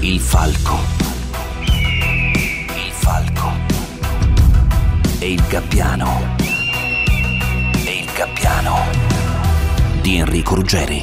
Il falco. Il falco. E il gabbiano. E il gabbiano di Enrico Ruggeri.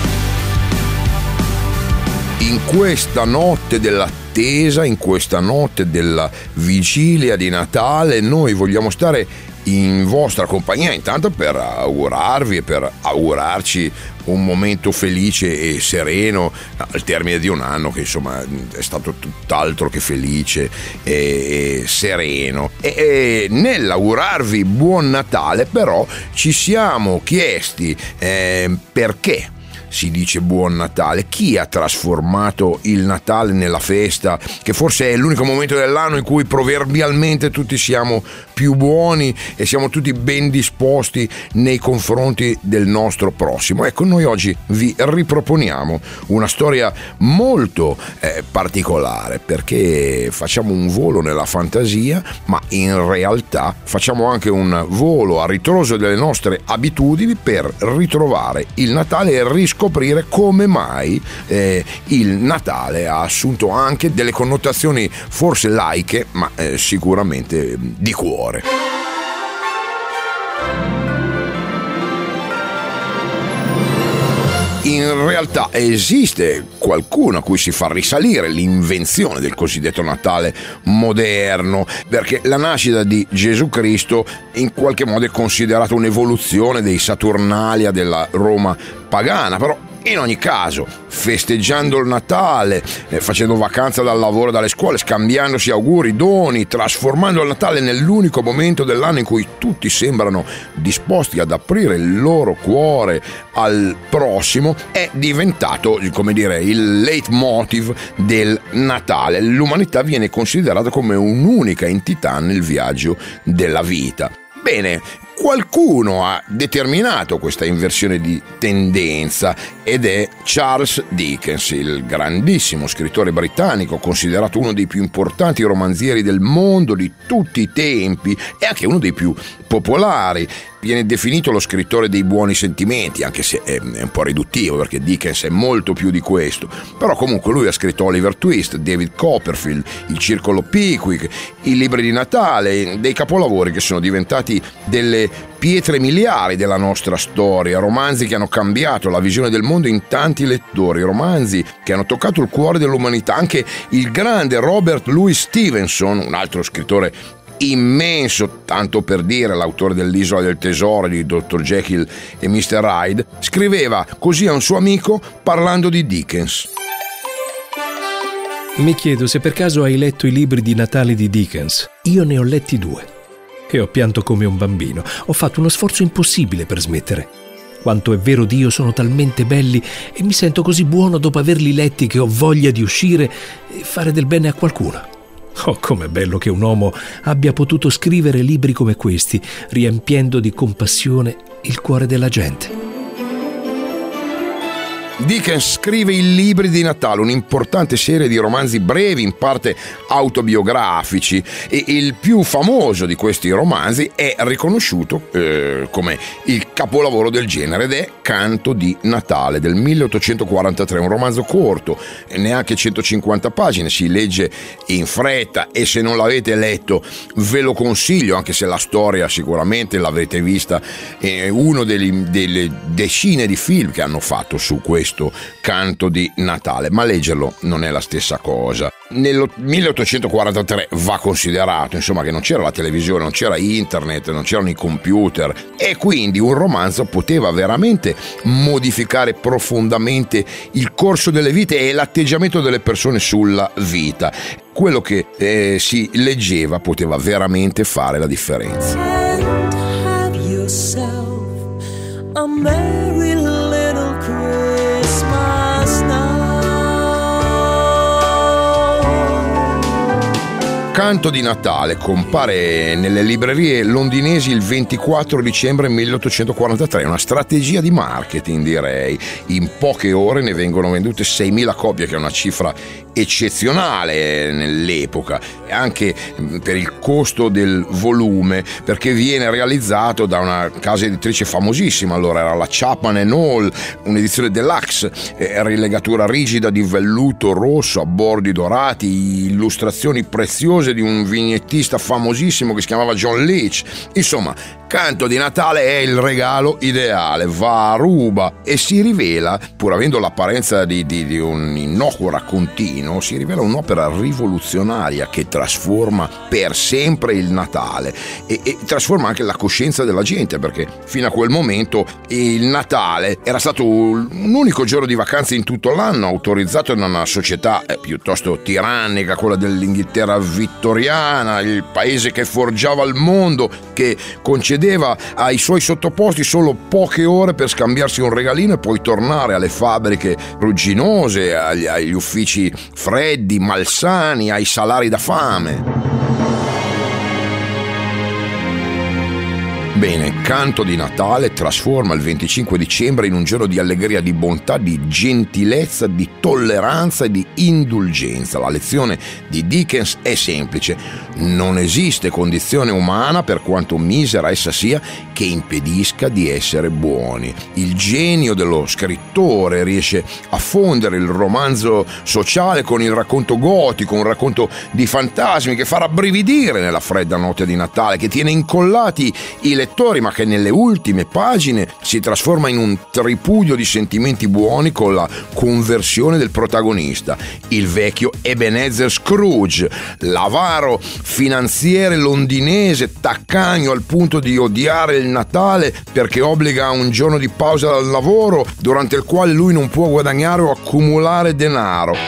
In questa notte dell'attesa, in questa notte della vigilia di Natale, noi vogliamo stare in vostra compagnia intanto per augurarvi e per augurarci un momento felice e sereno al termine di un anno che insomma è stato tutt'altro che felice e sereno, e nell'augurarvi buon Natale però ci siamo chiesti perché si dice buon Natale, chi ha trasformato il Natale nella festa, che forse è l'unico momento dell'anno in cui proverbialmente tutti siamo più buoni e siamo tutti ben disposti nei confronti del nostro prossimo. Ecco, noi oggi vi riproponiamo una storia molto particolare, perché facciamo un volo nella fantasia, ma in realtà facciamo anche un volo a ritroso delle nostre abitudini per ritrovare il Natale e riscoprire come mai il Natale ha assunto anche delle connotazioni forse laiche, ma sicuramente di cuore. In realtà esiste qualcuno a cui si fa risalire l'invenzione del cosiddetto Natale moderno, perché la nascita di Gesù Cristo in qualche modo è considerata un'evoluzione dei Saturnalia della Roma pagana, però in ogni caso, festeggiando il Natale, facendo vacanza dal lavoro e dalle scuole, scambiandosi auguri, doni, trasformando il Natale nell'unico momento dell'anno in cui tutti sembrano disposti ad aprire il loro cuore al prossimo, è diventato, come dire, il leitmotiv del Natale. L'umanità viene considerata come un'unica entità nel viaggio della vita. Bene, qualcuno ha determinato questa inversione di tendenza ed è Charles Dickens, il grandissimo scrittore britannico, considerato uno dei più importanti romanzieri del mondo di tutti i tempi e anche uno dei più popolari. Viene definito lo scrittore dei buoni sentimenti, anche se è un po' riduttivo perché Dickens è molto più di questo, però comunque lui ha scritto Oliver Twist, David Copperfield, Il Circolo Pickwick, i libri di Natale, dei capolavori che sono diventati delle pietre miliari della nostra storia, romanzi che hanno cambiato la visione del mondo in tanti lettori, romanzi che hanno toccato il cuore dell'umanità. Anche il grande Robert Louis Stevenson, un altro scrittore immenso, tanto per dire l'autore dell'Isola del Tesoro, di Dr. Jekyll e Mr. Hyde, scriveva così a un suo amico parlando di Dickens: mi chiedo se per caso hai letto i libri di Natale di Dickens. Io ne ho letti 2 e ho pianto come un bambino. Ho fatto uno sforzo impossibile per smettere. Quanto è vero Dio, sono talmente belli e mi sento così buono dopo averli letti che ho voglia di uscire e fare del bene a qualcuno. Oh, com'è bello che un uomo abbia potuto scrivere libri come questi, riempiendo di compassione il cuore della gente. Dickens scrive i libri di Natale, un'importante serie di romanzi brevi, in parte autobiografici, e il più famoso di questi romanzi è riconosciuto come il capolavoro del genere ed è Canto di Natale del 1843, un romanzo corto, neanche 150 pagine, si legge in fretta e se non l'avete letto ve lo consiglio, anche se la storia sicuramente l'avete vista, è uno delle decine di film che hanno fatto su questo Canto di Natale, ma leggerlo non è la stessa cosa. Nel 1843 va considerato, insomma, che non c'era la televisione, non c'era internet, non c'erano i computer e quindi un romanzo poteva veramente modificare profondamente il corso delle vite e l'atteggiamento delle persone sulla vita. Quello che si leggeva poteva veramente fare la differenza. Have yourself a merry little Christmas now. Canto di Natale compare nelle librerie londinesi il 24 dicembre 1843, una strategia di marketing, direi. In poche ore ne vengono vendute 6.000 copie, che è una cifra eccezionale nell'epoca, e anche per il costo del volume, perché viene realizzato da una casa editrice famosissima, allora era la Chapman & Hall, un'edizione deluxe, rilegatura rigida di velluto rosso a bordi dorati, illustrazioni preziose di un vignettista famosissimo che si chiamava John Leach. Insomma, Canto di Natale è il regalo ideale, va a ruba e si rivela, pur avendo l'apparenza di un innocuo raccontino, si rivela un'opera rivoluzionaria che trasforma per sempre il Natale e trasforma anche la coscienza della gente, perché fino a quel momento il Natale era stato un unico giorno di vacanza in tutto l'anno, autorizzato da una società piuttosto tirannica, quella dell'Inghilterra vittoriana, il paese che forgiava il mondo, che concedeva ai suoi sottoposti solo poche ore per scambiarsi un regalino e poi tornare alle fabbriche rugginose, agli uffici freddi, malsani, ai salari da fame. Bene, Canto di Natale trasforma il 25 dicembre in un giorno di allegria, di bontà, di gentilezza, di tolleranza e di indulgenza. La lezione di Dickens è semplice: non esiste condizione umana, per quanto misera essa sia, che impedisca di essere buoni. Il genio dello scrittore riesce a fondere il romanzo sociale con il racconto gotico, un racconto di fantasmi che fa rabbrividire nella fredda notte di Natale, che tiene incollati i lettori, ma che nelle ultime pagine si trasforma in un tripudio di sentimenti buoni con la conversione del protagonista, il vecchio Ebenezer Scrooge, l'avaro finanziere londinese, taccagno al punto di odiare il Natale perché obbliga a un giorno di pausa dal lavoro durante il quale lui non può guadagnare o accumulare denaro.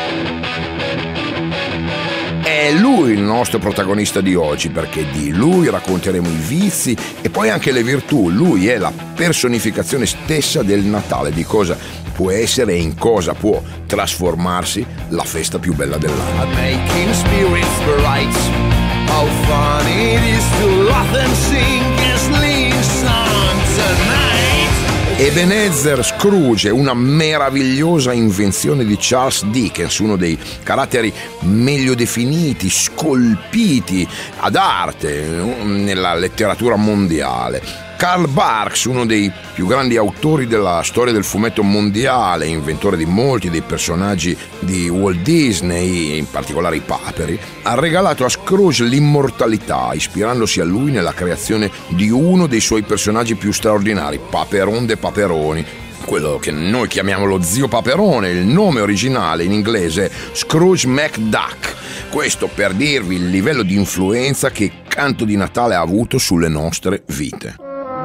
È lui il nostro protagonista di oggi, perché di lui racconteremo i vizi e poi anche le virtù. Lui è la personificazione stessa del Natale, di cosa può essere e in cosa può trasformarsi la festa più bella dell'anno. Making spirits bright, how fun it is to laugh and sing a sling song tonight. Ebenezer Scrooge è una meravigliosa invenzione di Charles Dickens, uno dei caratteri meglio definiti, scolpiti ad arte nella letteratura mondiale. Karl Barks, uno dei più grandi autori della storia del fumetto mondiale, inventore di molti dei personaggi di Walt Disney, in particolare i paperi, ha regalato a Scrooge l'immortalità, ispirandosi a lui nella creazione di uno dei suoi personaggi più straordinari, Paperon de Paperoni, quello che noi chiamiamo lo zio Paperone. Il nome originale in inglese è Scrooge McDuck. Questo per dirvi il livello di influenza che Canto di Natale ha avuto sulle nostre vite.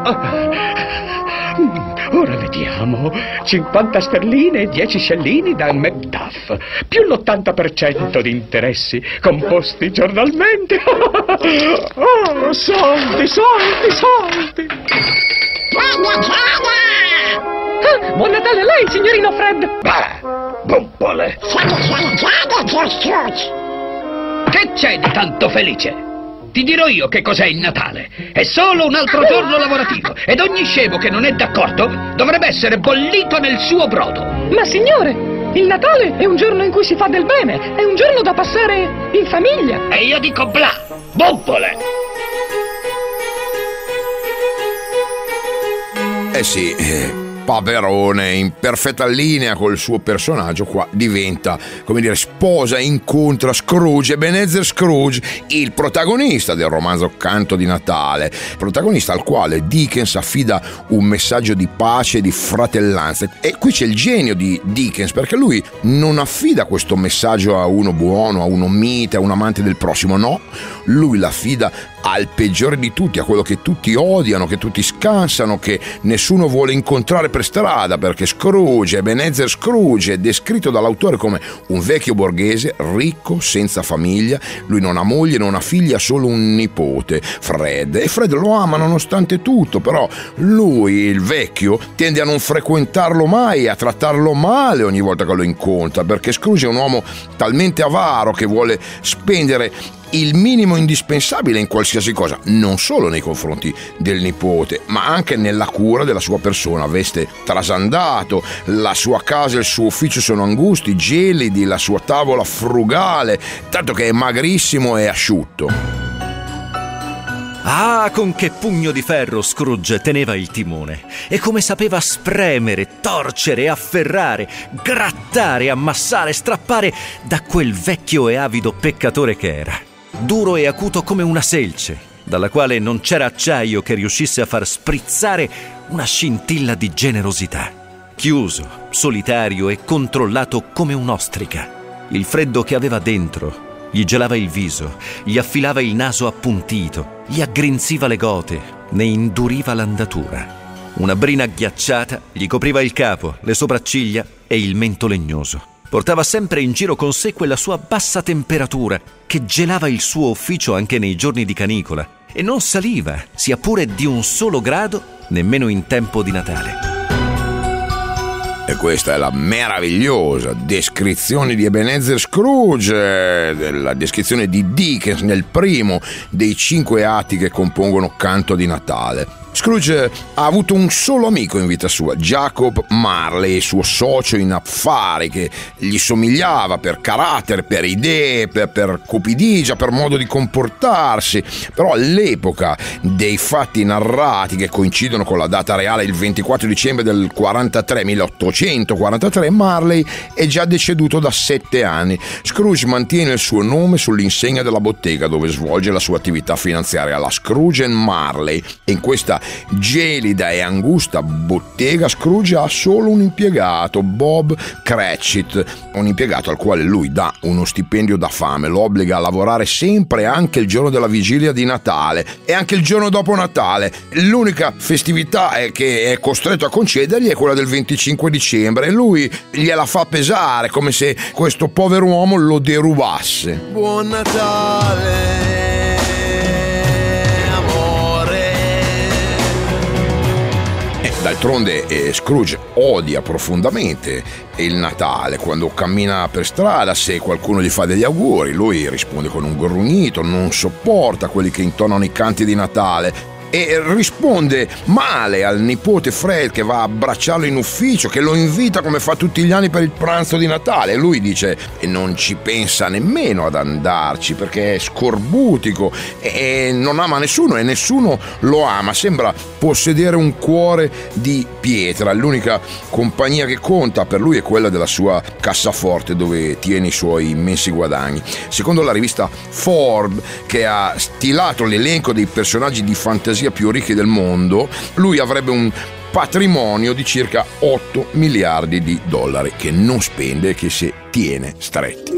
Ora vediamo. 50 sterline e 10 scellini da Macduff, più l'80% di interessi composti giornalmente. Oh, soldi, soldi, soldi. Buon Natale a lei, signorino Fred. Bah, bompole. Che c'è di tanto felice? Ti dirò io che cos'è il Natale. È solo un altro giorno lavorativo ed ogni scemo che non è d'accordo dovrebbe essere bollito nel suo brodo. Ma signore, il Natale è un giorno in cui si fa del bene, è un giorno da passare in famiglia. E io dico bla, bompole. Sì, Paperone, in perfetta linea col suo personaggio, qua diventa, come dire, sposa e incontra Scrooge, Ebenezer Scrooge, il protagonista del romanzo Canto di Natale, protagonista al quale Dickens affida un messaggio di pace e di fratellanza. E qui c'è il genio di Dickens, perché lui non affida questo messaggio a uno buono, a uno mite, a un amante del prossimo, no, lui l'affida al peggiore di tutti, a quello che tutti odiano, che tutti scansano, che nessuno vuole incontrare per strada, perché Scrooge, Ebenezer Scrooge, è descritto dall'autore come un vecchio borghese ricco, senza famiglia. Lui non ha moglie, non ha figli, ha solo un nipote, Fred, e Fred lo ama nonostante tutto, però lui, il vecchio, tende a non frequentarlo mai, a trattarlo male ogni volta che lo incontra, perché Scrooge è un uomo talmente avaro che vuole spendere il minimo indispensabile in qualsiasi cosa, non solo nei confronti del nipote, ma anche nella cura della sua persona. Veste trasandato, la sua casa e il suo ufficio sono angusti, gelidi, la sua tavola frugale, tanto che è magrissimo e asciutto. Ah, con che pugno di ferro Scrooge teneva il timone, e come sapeva spremere, torcere, afferrare, grattare, ammassare, strappare da quel vecchio e avido peccatore che era, duro e acuto come una selce, dalla quale non c'era acciaio che riuscisse a far sprizzare una scintilla di generosità. Chiuso, solitario e controllato come un'ostrica. Il freddo che aveva dentro gli gelava il viso, gli affilava il naso appuntito, gli aggrinziva le gote, ne induriva l'andatura. Una brina ghiacciata gli copriva il capo, le sopracciglia e il mento legnoso. Portava sempre in giro con sé quella sua bassa temperatura che gelava il suo ufficio anche nei giorni di canicola e non saliva, sia pure di un solo grado, nemmeno in tempo di Natale. E questa è la meravigliosa descrizione di Ebenezer Scrooge, la descrizione di Dickens nel primo dei 5 atti che compongono Canto di Natale. Scrooge ha avuto un solo amico in vita sua, Jacob Marley, suo socio in affari, che gli somigliava per carattere, per idee, per cupidigia, per modo di comportarsi. Però all'epoca dei fatti narrati che coincidono con la data reale, il 24 dicembre del 1843, Marley è già deceduto da 7 anni. Scrooge mantiene il suo nome sull'insegna della bottega dove svolge la sua attività finanziaria, la Scrooge & Marley, e in questa gelida e angusta bottega Scrooge ha solo un impiegato, Bob Cratchit, un impiegato al quale lui dà uno stipendio da fame, lo obbliga a lavorare sempre, anche il giorno della vigilia di Natale e anche il giorno dopo Natale. L'unica festività che è costretto a concedergli è quella del 25 dicembre e lui gliela fa pesare come se questo povero uomo lo derubasse. Buon Natale! D'altronde Scrooge odia profondamente il Natale. Quando cammina per strada, se qualcuno gli fa degli auguri, lui risponde con un grugnito, non sopporta quelli che intonano i canti di Natale e risponde male al nipote Fred che va a abbracciarlo in ufficio, che lo invita come fa tutti gli anni per il pranzo di Natale. Lui dice e non ci pensa nemmeno ad andarci perché è scorbutico e non ama nessuno e nessuno lo ama, sembra possedere un cuore di pietra. L'unica compagnia che conta per lui è quella della sua cassaforte dove tiene i suoi immensi guadagni. Secondo la rivista Forbes, che ha stilato l'elenco dei personaggi di fantasia più ricchi del mondo, lui avrebbe un patrimonio di circa 8 miliardi di dollari che non spende e che si tiene stretti.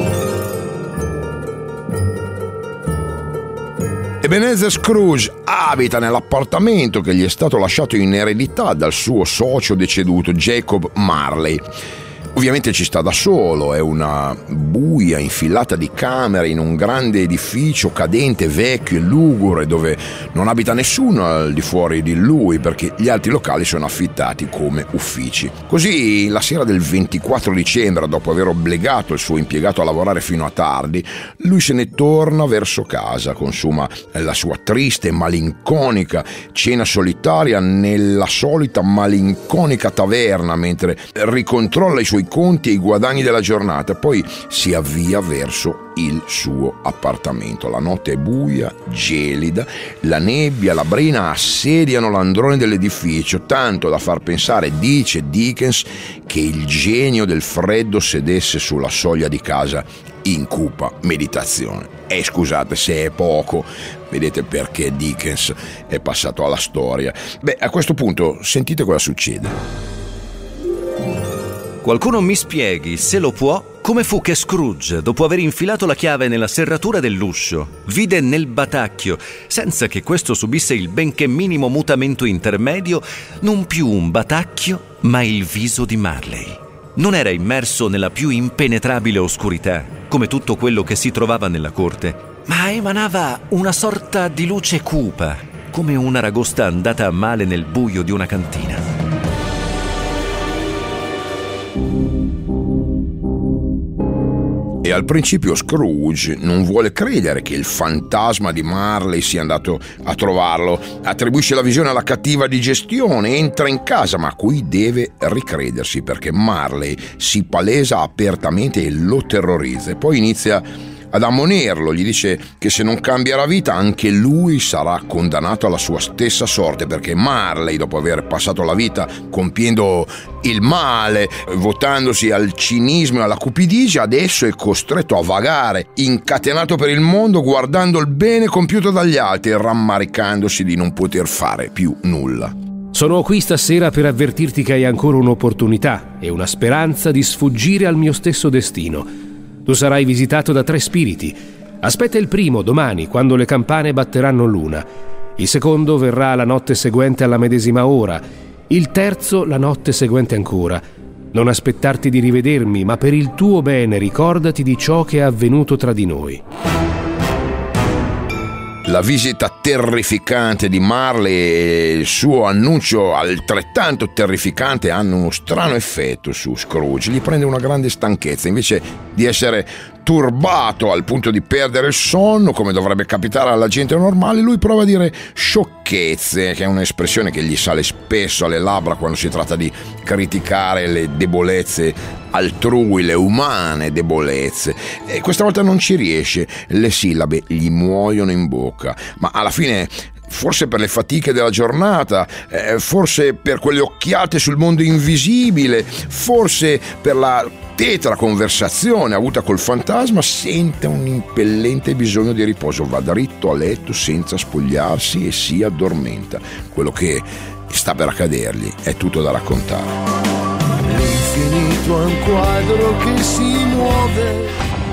Ebenezer Scrooge abita nell'appartamento che gli è stato lasciato in eredità dal suo socio deceduto Jacob Marley. Ovviamente ci sta da solo, è una buia infilata di camere in un grande edificio cadente, vecchio e lugure, dove non abita nessuno al di fuori di lui perché gli altri locali sono affittati come uffici. Così la sera del 24 dicembre, dopo aver obbligato il suo impiegato a lavorare fino a tardi, lui se ne torna verso casa, consuma la sua triste e malinconica cena solitaria nella solita malinconica taverna mentre ricontrolla i suoi conti e i guadagni della giornata, poi si avvia verso il suo appartamento. La notte è buia, gelida, la nebbia, la brina assediano l'androne dell'edificio, tanto da far pensare, dice Dickens, che il genio del freddo sedesse sulla soglia di casa in cupa meditazione. E scusate se è poco, vedete perché Dickens è passato alla storia. Beh, a questo punto sentite cosa succede. Qualcuno mi spieghi, se lo può, come fu che Scrooge, dopo aver infilato la chiave nella serratura dell'uscio, vide nel batacchio, senza che questo subisse il benché minimo mutamento intermedio, non più un batacchio, ma il viso di Marley. Non era immerso nella più impenetrabile oscurità, come tutto quello che si trovava nella corte, ma emanava una sorta di luce cupa, come una ragosta andata a male nel buio di una cantina. E al principio Scrooge non vuole credere che il fantasma di Marley sia andato a trovarlo, attribuisce la visione alla cattiva digestione, entra in casa, ma qui deve ricredersi perché Marley si palesa apertamente e lo terrorizza, e poi inizia ad ammonirlo, gli dice che se non cambierà vita anche lui sarà condannato alla sua stessa sorte, perché Marley, dopo aver passato la vita compiendo il male, votandosi al cinismo e alla cupidigia, adesso è costretto a vagare incatenato per il mondo guardando il bene compiuto dagli altri e rammaricandosi di non poter fare più nulla. Sono qui stasera per avvertirti che hai ancora un'opportunità e una speranza di sfuggire al mio stesso destino. Tu sarai visitato da 3 spiriti. Aspetta il primo domani, quando le campane batteranno l'una. Il secondo verrà la notte seguente alla medesima ora. Il terzo la notte seguente ancora. Non aspettarti di rivedermi, ma per il tuo bene ricordati di ciò che è avvenuto tra di noi. La visita terrificante di Marley e il suo annuncio altrettanto terrificante hanno uno strano effetto su Scrooge. Gli prende una grande stanchezza. Invece di essere turbato al punto di perdere il sonno, come dovrebbe capitare alla gente normale, lui prova a dire sciocchezze, che è un'espressione che gli sale spesso alle labbra quando si tratta di criticare le debolezze altrui, le umane debolezze, e questa volta non ci riesce, le sillabe gli muoiono in bocca, ma alla fine, forse per le fatiche della giornata, forse per quelle occhiate sul mondo invisibile, forse per la tetra conversazione avuta col fantasma, sente un impellente bisogno di riposo, va dritto a letto senza spogliarsi e si addormenta. Quello che sta per accadergli è tutto da raccontare. L'infinito è un quadro che si muove.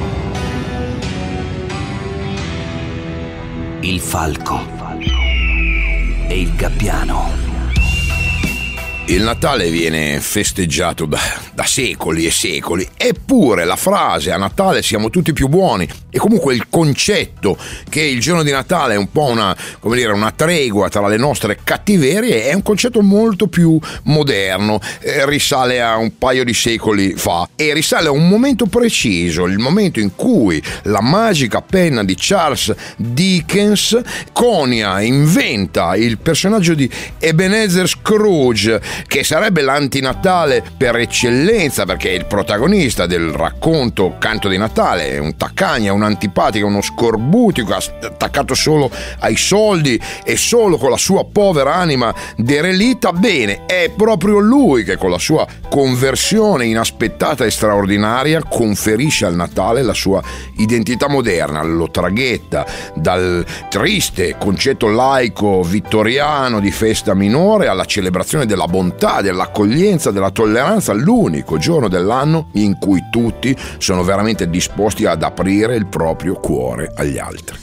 Il falco e il gabbiano. Il Natale viene festeggiato da secoli e secoli, eppure la frase "a Natale siamo tutti più buoni", e comunque il concetto che il giorno di Natale è un po' una tregua tra le nostre cattiverie, è un concetto molto più moderno, risale a un paio di secoli fa e risale a un momento preciso, il momento in cui la magica penna di Charles Dickens conia, inventa il personaggio di Ebenezer Scrooge, che sarebbe l'antinatale per eccellenza, perché è il protagonista del racconto Canto di Natale, è un taccagna, un antipatico, uno scorbutico attaccato solo ai soldi e solo con la sua povera anima derelita. Bene, è proprio lui che con la sua conversione inaspettata e straordinaria conferisce al Natale la sua identità moderna, lo traghetta dal triste concetto laico vittoriano di festa minore alla celebrazione della bontà, dell'accoglienza, della tolleranza, l'unico giorno dell'anno in cui tutti sono veramente disposti ad aprire il proprio cuore agli altri.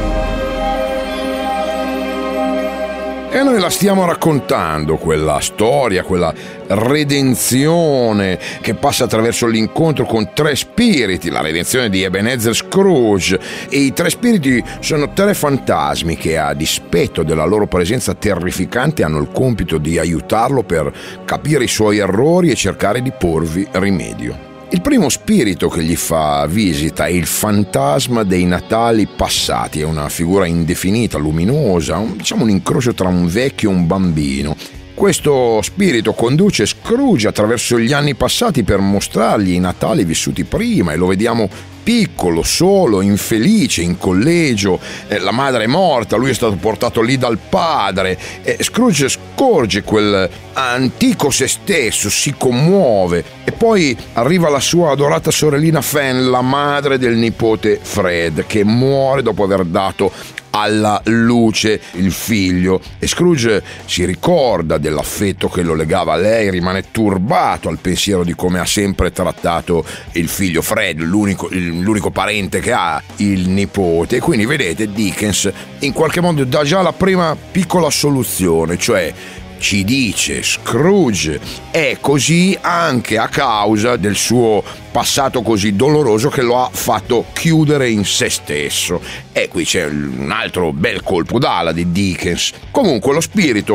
E noi la stiamo raccontando, quella storia, quella redenzione che passa attraverso l'incontro con 3 spiriti, la redenzione di Ebenezer Scrooge, e i 3 spiriti sono 3 fantasmi che, a dispetto della loro presenza terrificante, hanno il compito di aiutarlo per capire i suoi errori e cercare di porvi rimedio. Il primo spirito che gli fa visita è il fantasma dei Natali passati, è una figura indefinita, luminosa, un incrocio tra un vecchio e un bambino. Questo spirito conduce Scrooge attraverso gli anni passati per mostrargli i Natali vissuti prima, e lo vediamo piccolo, solo, infelice, in collegio, la madre è morta, lui è stato portato lì dal padre, Scrooge scorge quel antico se stesso, si commuove, e poi arriva la sua adorata sorellina Fan, la madre del nipote Fred, che muore dopo aver dato alla luce il figlio, e Scrooge si ricorda dell'affetto che lo legava a lei, rimane turbato al pensiero di come ha sempre trattato il figlio Fred, l'unico parente che ha il nipote. E quindi vedete, Dickens in qualche modo dà già la prima piccola soluzione, cioè ci dice Scrooge è così anche a causa del suo passato così doloroso che lo ha fatto chiudere in se stesso. E qui c'è un altro bel colpo d'ala di Dickens. Comunque lo spirito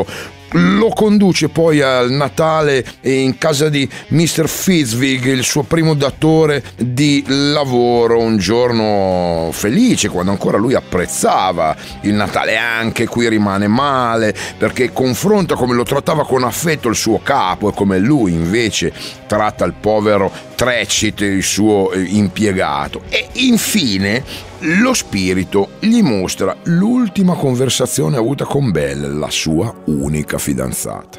lo conduce poi al Natale in casa di Mr. Fitzwig, il suo primo datore di lavoro, un giorno felice quando ancora lui apprezzava il Natale. Anche qui rimane male perché confronta come lo trattava con affetto il suo capo e come lui invece tratta il povero Cratchit, il suo impiegato. E infine lo spirito gli mostra l'ultima conversazione avuta con Belle, la sua unica fidanzata.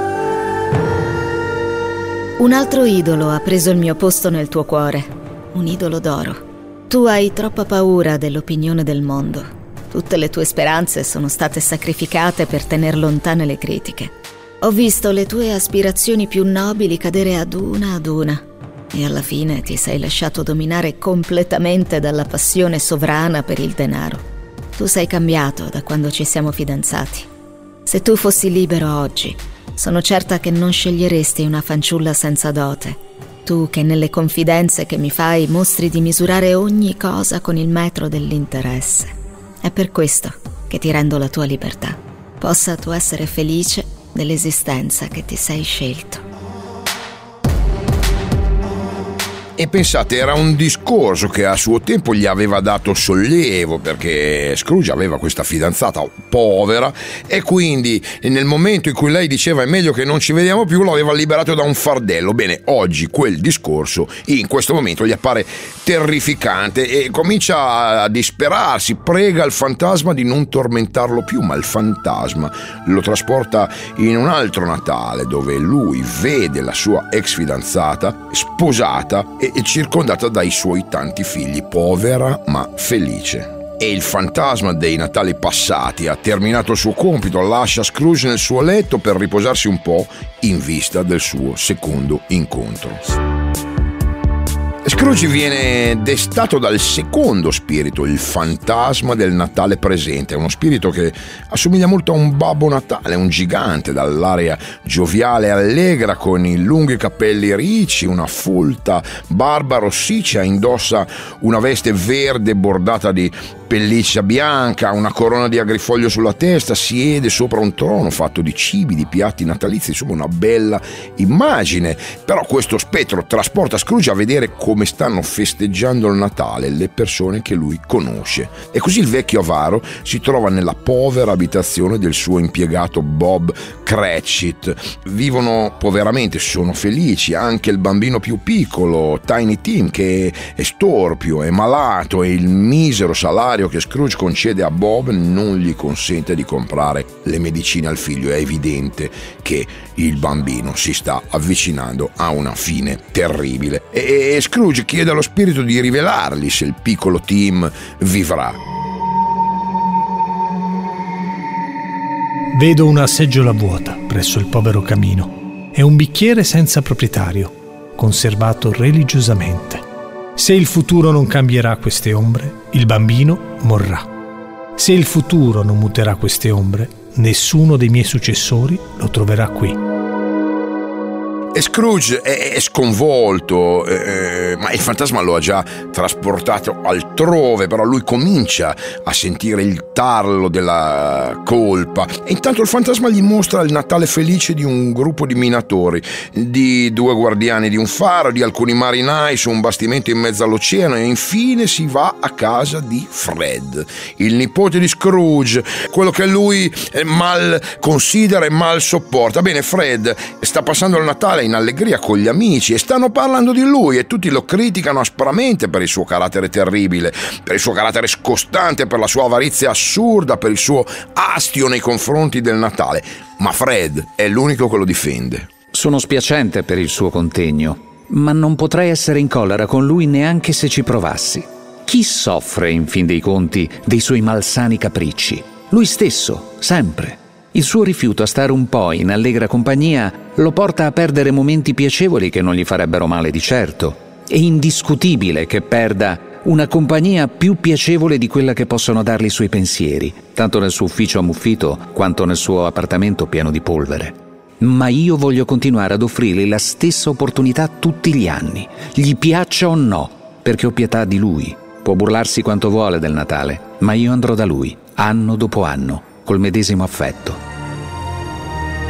Un altro idolo ha preso il mio posto nel tuo cuore, un idolo d'oro. Tu hai troppa paura dell'opinione del mondo. Tutte le tue speranze sono state sacrificate per tener lontane le critiche. Ho visto le tue aspirazioni più nobili cadere ad una e alla fine ti sei lasciato dominare completamente dalla passione sovrana per il denaro. Tu sei cambiato da quando ci siamo fidanzati. Se tu fossi libero oggi, sono certa che non sceglieresti una fanciulla senza dote. Tu che nelle confidenze che mi fai mostri di misurare ogni cosa con il metro dell'interesse. È per questo che ti rendo la tua libertà. Possa tu essere felice dell'esistenza che ti sei scelto. E pensate, era un discorso che a suo tempo gli aveva dato sollievo, perché Scrooge aveva questa fidanzata povera e quindi nel momento in cui lei diceva è meglio che non ci vediamo più, l'aveva liberato da un fardello. Bene, oggi quel discorso in questo momento gli appare terrificante e comincia a disperarsi, prega il fantasma di non tormentarlo più, ma il fantasma lo trasporta in un altro Natale dove lui vede la sua ex fidanzata sposata e circondata dai suoi tanti figli, povera ma felice. E il fantasma dei Natali passati ha terminato il suo compito, lascia Scrooge nel suo letto per riposarsi un po' in vista del suo secondo incontro. Scrooge viene destato dal secondo spirito, il fantasma del Natale presente, uno spirito che assomiglia molto a un Babbo Natale, un gigante dall'aria gioviale e allegra, con i lunghi capelli ricci, una folta barba rossiccia, indossa una veste verde bordata di pelliccia bianca, una corona di agrifoglio sulla testa, siede sopra un trono fatto di cibi, di piatti natalizi, insomma una bella immagine. Però questo spettro trasporta Scrooge a vedere come stanno festeggiando il Natale le persone che lui conosce. E così il vecchio avaro si trova nella povera abitazione del suo impiegato Bob Cratchit. Vivono poveramente, sono felici, anche il bambino più piccolo, Tiny Tim, che è storpio, è malato e il misero salario che Scrooge concede a Bob non gli consente di comprare le medicine al figlio. È evidente che il bambino si sta avvicinando a una fine terribile e Scrooge chiede allo spirito di rivelargli se il piccolo Tim vivrà. Vedo una seggiola vuota presso il povero camino e un bicchiere senza proprietario, conservato religiosamente. Se il futuro non cambierà queste ombre, il bambino morrà. Se il futuro non muterà queste ombre, nessuno dei miei successori lo troverà qui. E Scrooge è sconvolto, ma il fantasma lo ha già trasportato altrove, però lui comincia a sentire il tarlo della colpa. E intanto il fantasma gli mostra il Natale felice di un gruppo di minatori, di 2 guardiani di un faro, di alcuni marinai su un bastimento in mezzo all'oceano, e infine si va a casa di Fred, il nipote di Scrooge, quello che lui mal considera e mal sopporta. Bene, Fred sta passando il Natale in allegria con gli amici e stanno parlando di lui e tutti lo criticano aspramente per il suo carattere terribile, per il suo carattere scostante, per la sua avarizia assurda, per il suo astio nei confronti del Natale. Ma Fred è l'unico che lo difende. Sono spiacente per il suo contegno, ma non potrei essere in collera con lui neanche se ci provassi. Chi soffre, in fin dei conti, dei suoi malsani capricci? Lui stesso, sempre. Il suo rifiuto a stare un po' in allegra compagnia lo porta a perdere momenti piacevoli che non gli farebbero male di certo. È indiscutibile che perda una compagnia più piacevole di quella che possono dargli i suoi pensieri, tanto nel suo ufficio ammuffito quanto nel suo appartamento pieno di polvere. Ma io voglio continuare ad offrirgli la stessa opportunità tutti gli anni, gli piaccia o no, perché ho pietà di lui. Può burlarsi quanto vuole del Natale, ma io andrò da lui, anno dopo anno, col medesimo affetto.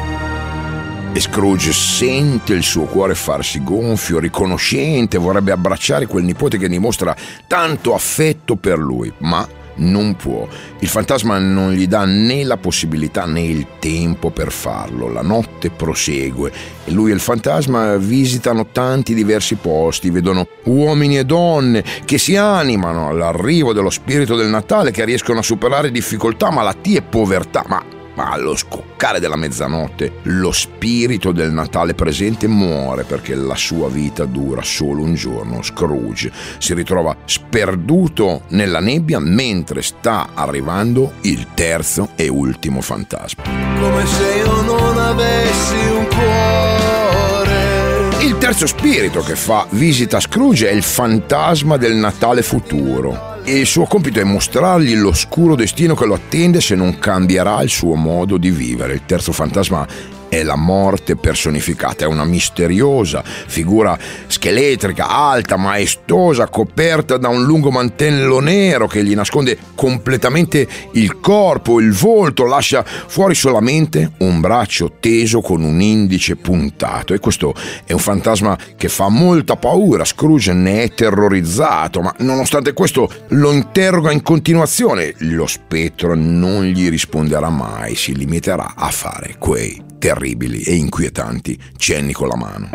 E Scrooge sente il suo cuore farsi gonfio, riconoscente, vorrebbe abbracciare quel nipote che dimostra tanto affetto per lui, ma non può. Il fantasma non gli dà né la possibilità né il tempo per farlo. La notte prosegue e lui e il fantasma visitano tanti diversi posti, vedono uomini e donne che si animano all'arrivo dello spirito del Natale, che riescono a superare difficoltà, malattie e povertà, ma allo scoccare della mezzanotte lo spirito del Natale presente muore perché la sua vita dura solo un giorno. Scrooge si ritrova sperduto nella nebbia mentre sta arrivando il terzo e ultimo fantasma. Come se io non avessi un cuore. Il terzo spirito che fa visita a Scrooge è il fantasma del Natale futuro. E il suo compito è mostrargli l'oscuro destino che lo attende se non cambierà il suo modo di vivere. Il terzo fantasma è la morte personificata, è una misteriosa figura scheletrica, alta, maestosa, coperta da un lungo mantello nero che gli nasconde completamente il corpo, il volto, lascia fuori solamente un braccio teso con un indice puntato. E questo è un fantasma che fa molta paura. Scrooge ne è terrorizzato, ma nonostante questo lo interroga in continuazione. Lo spettro non gli risponderà mai, si limiterà a fare quei terribili e inquietanti cenni con la mano.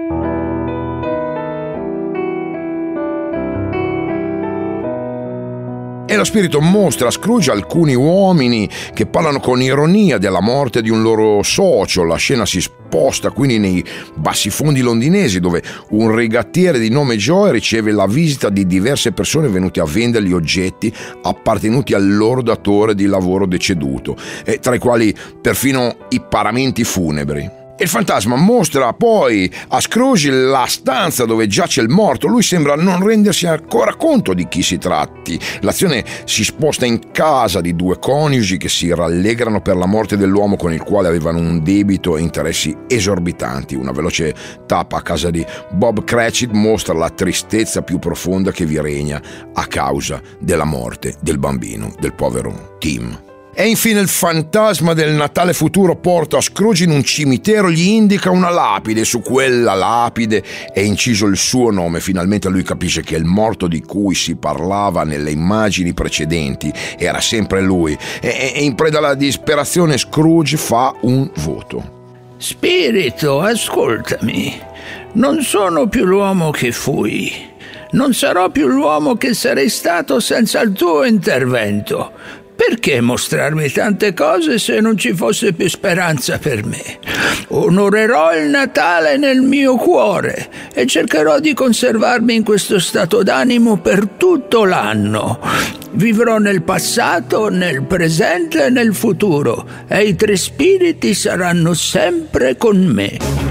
E lo spirito mostra a Scrooge alcuni uomini che parlano con ironia della morte di un loro socio. La scena si sposta quindi nei bassifondi londinesi, dove un rigattiere di nome Joe riceve la visita di diverse persone venute a vendergli oggetti appartenuti al loro datore di lavoro deceduto, tra i quali perfino i paramenti funebri. Il fantasma mostra poi a Scrooge la stanza dove giace il morto. Lui sembra non rendersi ancora conto di chi si tratti. L'azione si sposta in casa di due coniugi che si rallegrano per la morte dell'uomo con il quale avevano un debito e interessi esorbitanti. Una veloce tappa a casa di Bob Cratchit mostra la tristezza più profonda che vi regna a causa della morte del bambino, del povero Tim. E infine il fantasma del Natale futuro porta Scrooge in un cimitero, gli indica una lapide, su quella lapide è inciso il suo nome. Finalmente lui capisce che il morto di cui si parlava nelle immagini precedenti era sempre lui, e in preda alla disperazione Scrooge fa un voto. Spirito, ascoltami, non sono più l'uomo che fui, non sarò più l'uomo che sarei stato senza il tuo intervento. Perché mostrarmi tante cose se non ci fosse più speranza per me? Onorerò il Natale nel mio cuore e cercherò di conservarmi in questo stato d'animo per tutto l'anno. Vivrò nel passato, nel presente e nel futuro, e i tre spiriti saranno sempre con me.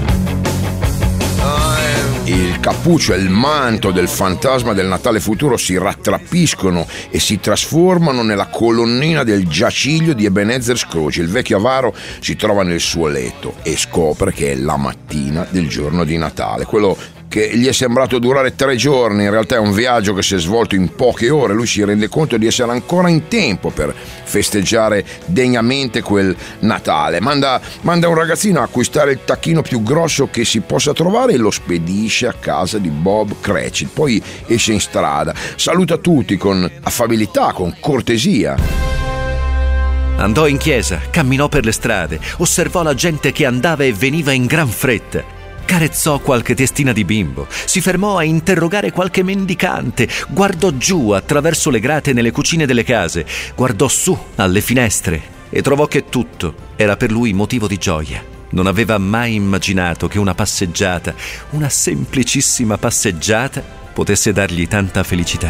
Il cappuccio e il manto del fantasma del Natale futuro si rattrappiscono e si trasformano nella colonnina del giaciglio di Ebenezer Scrooge. Il vecchio avaro si trova nel suo letto e scopre che è la mattina del giorno di Natale. Quello che gli è sembrato durare 3 giorni, in realtà è un viaggio che si è svolto in poche ore. Lui si rende conto di essere ancora in tempo per festeggiare degnamente quel Natale. Manda un ragazzino a acquistare il tacchino più grosso che si possa trovare e lo spedisce a casa di Bob Cratchit. Poi esce in strada, saluta tutti con affabilità, con cortesia. Andò in chiesa, camminò per le strade, osservò la gente che andava e veniva in gran fretta. Carezzò qualche testina di bimbo, si fermò a interrogare qualche mendicante, guardò giù attraverso le grate nelle cucine delle case, guardò su alle finestre e trovò che tutto era per lui motivo di gioia. Non aveva mai immaginato che una passeggiata, una semplicissima passeggiata, potesse dargli tanta felicità.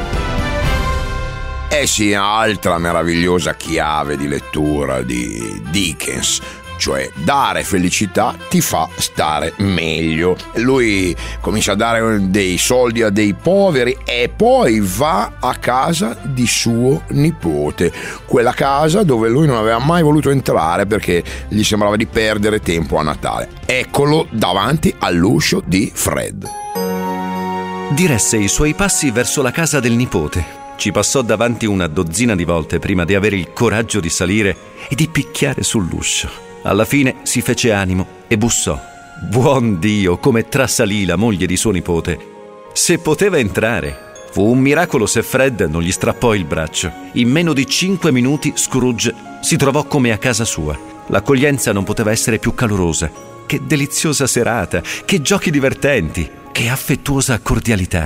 Eh sì, altra meravigliosa chiave di lettura di Dickens. Cioè, dare felicità ti fa stare meglio. Lui comincia a dare dei soldi a dei poveri e poi va a casa di suo nipote, quella casa dove lui non aveva mai voluto entrare perché gli sembrava di perdere tempo a Natale. Eccolo davanti all'uscio di Fred. Diresse i suoi passi verso la casa del nipote. Ci passò davanti una dozzina di volte prima di avere il coraggio di salire e di picchiare sull'uscio. Alla fine si fece animo e bussò. Buon Dio, come trasalì la moglie di suo nipote. Se poteva entrare. Fu un miracolo se Fred non gli strappò il braccio. In meno di 5 minuti Scrooge si trovò come a casa sua. L'accoglienza non poteva essere più calorosa. Che deliziosa serata, che giochi divertenti, che affettuosa cordialità.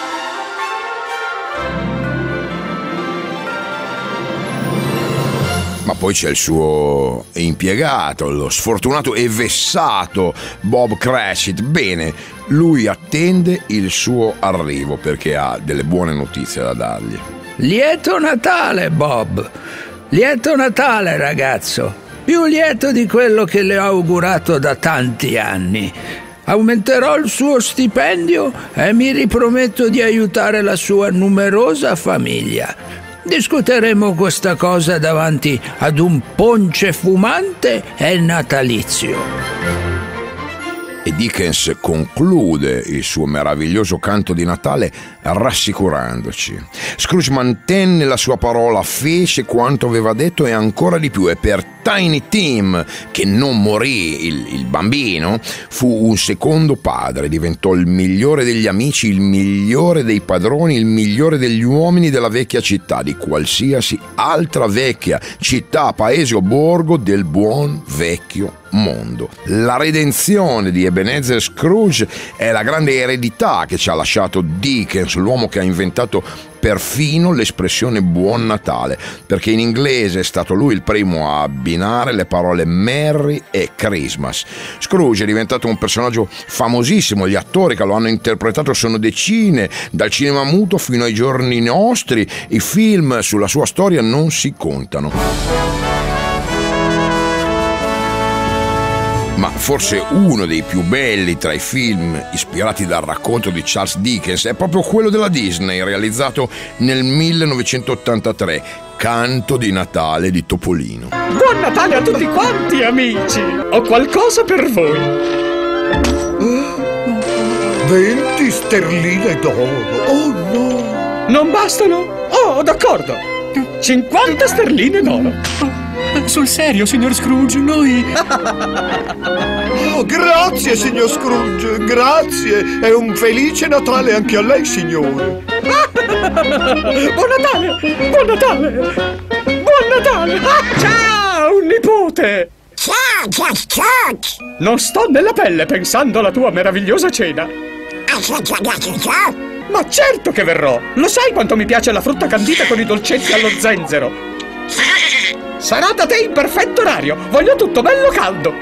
Ma poi c'è il suo impiegato, lo sfortunato e vessato Bob Cratchit. Bene, lui attende il suo arrivo perché ha delle buone notizie da dargli. Lieto Natale, Bob! Lieto Natale, ragazzo! Più lieto di quello che le ho augurato da tanti anni. Aumenterò il suo stipendio e mi riprometto di aiutare la sua numerosa famiglia. Discuteremo questa cosa davanti ad un ponce fumante e natalizio. E Dickens conclude il suo meraviglioso canto di Natale rassicurandoci. Scrooge mantenne la sua parola, fece quanto aveva detto e ancora di più, e per Tiny Tim, che non morì, il bambino, fu un secondo padre, diventò il migliore degli amici, il migliore dei padroni, il migliore degli uomini della vecchia città, di qualsiasi altra vecchia città, paese o borgo del buon vecchio mondo. La redenzione di Ebenezer Scrooge è la grande eredità che ci ha lasciato Dickens, l'uomo che ha inventato perfino l'espressione Buon Natale, perché in inglese è stato lui il primo a abbinare le parole Merry e Christmas. Scrooge è diventato un personaggio famosissimo, gli attori che lo hanno interpretato sono decine, dal cinema muto fino ai giorni nostri, i film sulla sua storia non si contano. Ma forse uno dei più belli tra i film ispirati dal racconto di Charles Dickens è proprio quello della Disney, realizzato nel 1983, Canto di Natale di Topolino. Buon Natale a tutti quanti, amici! Ho qualcosa per voi. 20 sterline d'oro, oh no! Non bastano? Oh, d'accordo! 50 sterline d'oro. Sul serio, signor Scrooge, noi... Oh, grazie, signor Scrooge, grazie! E un felice Natale anche a lei, signore! Buon Natale! Buon Natale! Buon Natale! Ciao, nipote! Ciao! Non sto nella pelle pensando alla tua meravigliosa cena. Ma certo che verrò! Lo sai quanto mi piace la frutta candita con i dolcetti allo zenzero? Sarà da te in perfetto orario! Voglio tutto bello caldo!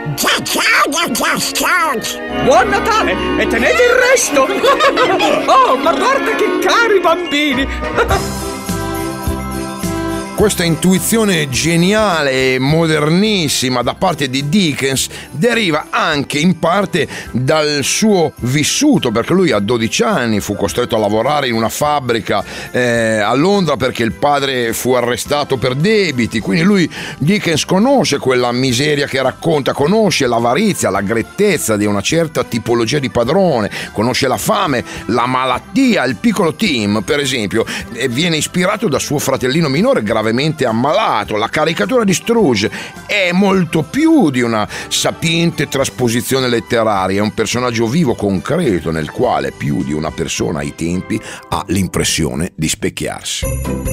Buon Natale! E tenete il resto! Oh, ma guarda che cari bambini! Questa intuizione geniale e modernissima da parte di Dickens deriva anche in parte dal suo vissuto, perché lui a 12 anni fu costretto a lavorare in una fabbrica a Londra perché il padre fu arrestato per debiti. Quindi lui, Dickens, conosce quella miseria che racconta, conosce l'avarizia, la grettezza di una certa tipologia di padrone, conosce la fame, la malattia. Il piccolo Tim, per esempio, viene ispirato da suo fratellino minore gravemente ammalato. La caricatura di Scrooge è molto più di una sapiente trasposizione letteraria, è un personaggio vivo, concreto, nel quale più di una persona ai tempi ha l'impressione di specchiarsi.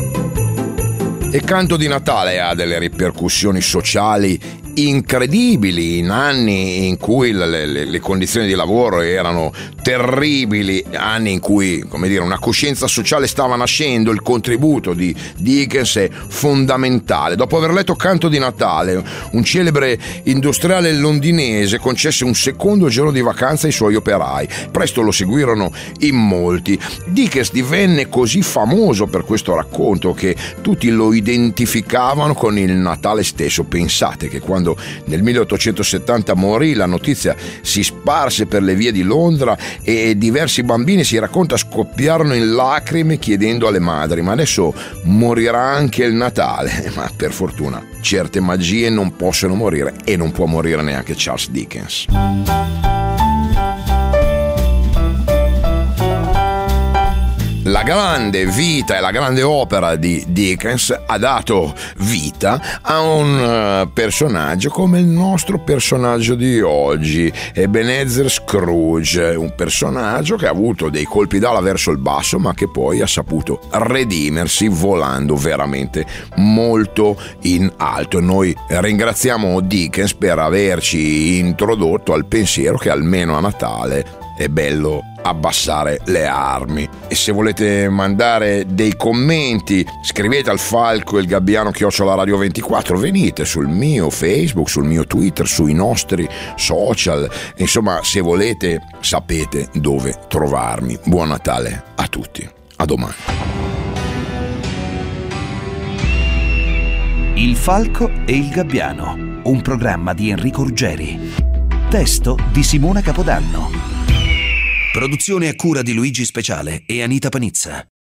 E Canto di Natale ha delle ripercussioni sociali incredibili in anni in cui le condizioni di lavoro erano terribili, anni in cui, come dire, una coscienza sociale stava nascendo. Il contributo di Dickens è fondamentale. Dopo aver letto Canto di Natale, un celebre industriale londinese concesse un secondo giorno di vacanza ai suoi operai. Presto lo seguirono in molti. Dickens divenne così famoso per questo racconto che tutti lo identificavano con il Natale stesso. Pensate che quando nel 1870 morì, la notizia si sparse per le vie di Londra e diversi bambini, si racconta, scoppiarono in lacrime chiedendo alle madri: ma adesso morirà anche il Natale? Ma per fortuna certe magie non possono morire, e non può morire neanche Charles Dickens. la grande vita e la grande opera di Dickens ha dato vita a un personaggio come il nostro personaggio di oggi, Ebenezer Scrooge, un personaggio che ha avuto dei colpi d'ala verso il basso, ma che poi ha saputo redimersi volando veramente molto in alto. Noi ringraziamo Dickens per averci introdotto al pensiero che almeno a Natale è bello abbassare le armi. E se volete mandare dei commenti, scrivete al Falco e il Gabbiano @Radio24, venite sul mio Facebook, sul mio Twitter, sui nostri social, insomma, se volete sapete dove trovarmi. Buon Natale a tutti, a domani. Il Falco e il Gabbiano, un programma di Enrico Ruggeri. Testo di Simona Capodanno. Produzione a cura di Luigi Speciale e Anita Panizza.